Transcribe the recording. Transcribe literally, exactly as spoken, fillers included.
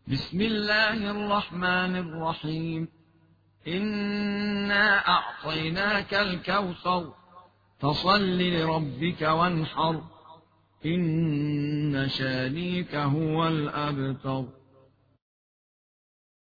بسم الله الرحمن الرحيم. إنا أعطيناك الكوثر فصل لربك وانحر إن شانيك هو الأبتر.